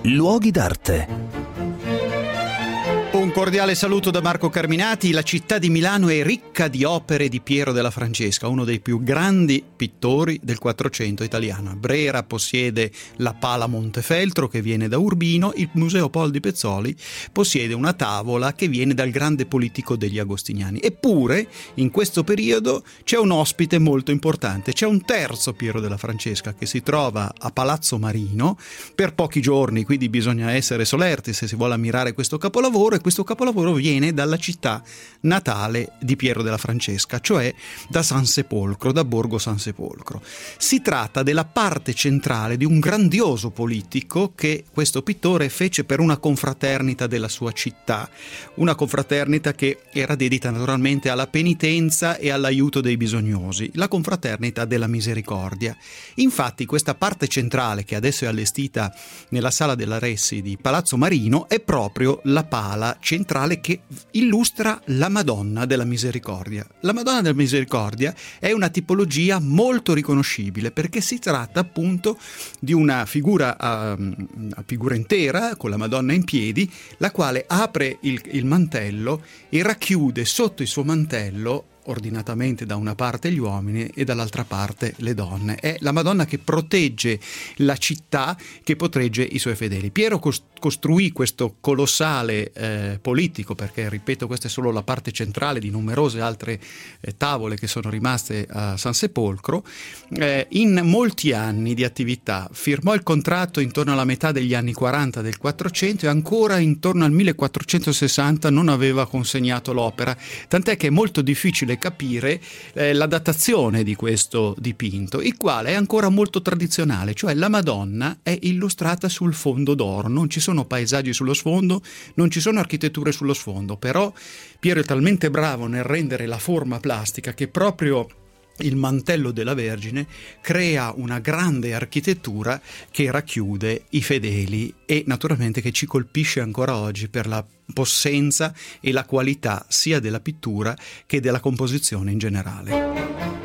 Luoghi d'arte. Un cordiale saluto da Marco Carminati. La città di Milano è ricca di opere di Piero della Francesca, uno dei più grandi pittori del Quattrocento italiano. A Brera possiede la Pala Montefeltro che viene da Urbino, il Museo Pol di Pezzoli possiede una tavola che viene dal grande politico degli Agostiniani. Eppure in questo periodo c'è un ospite molto importante, c'è un terzo Piero della Francesca che si trova a Palazzo Marino per pochi giorni, quindi bisogna essere solerti se si vuole ammirare questo capolavoro. Questo capolavoro viene dalla città natale di Piero della Francesca, cioè da San Sepolcro, da Borgo San Sepolcro. Si tratta della parte centrale di un grandioso politico che questo pittore fece per una confraternita della sua città, una confraternita che era dedita naturalmente alla penitenza e all'aiuto dei bisognosi, la confraternita della Misericordia. Infatti questa parte centrale, che adesso è allestita nella Sala della Ressi di Palazzo Marino, è proprio la pala centrale che illustra la Madonna della Misericordia. La Madonna della Misericordia è una tipologia molto riconoscibile perché si tratta appunto di una figura a figura intera con la Madonna in piedi, la quale apre il mantello e racchiude sotto il suo mantello ordinatamente da una parte gli uomini e dall'altra parte le donne. È la Madonna che protegge la città, che protegge i suoi fedeli. Piero costruì questo colossale politico, perché ripeto questa è solo la parte centrale di numerose altre tavole che sono rimaste a San Sepolcro, in molti anni di attività. Firmò il contratto intorno alla metà degli anni 40 del 400 e ancora intorno al 1460 non aveva consegnato l'opera, tant'è che è molto difficile capire la datazione di questo dipinto, il quale è ancora molto tradizionale, cioè la Madonna è illustrata sul fondo d'oro, non ci sono paesaggi sullo sfondo, non ci sono architetture sullo sfondo, però Piero è talmente bravo nel rendere la forma plastica che proprio il mantello della Vergine crea una grande architettura che racchiude i fedeli e naturalmente che ci colpisce ancora oggi per la possenza e la qualità sia della pittura che della composizione in generale.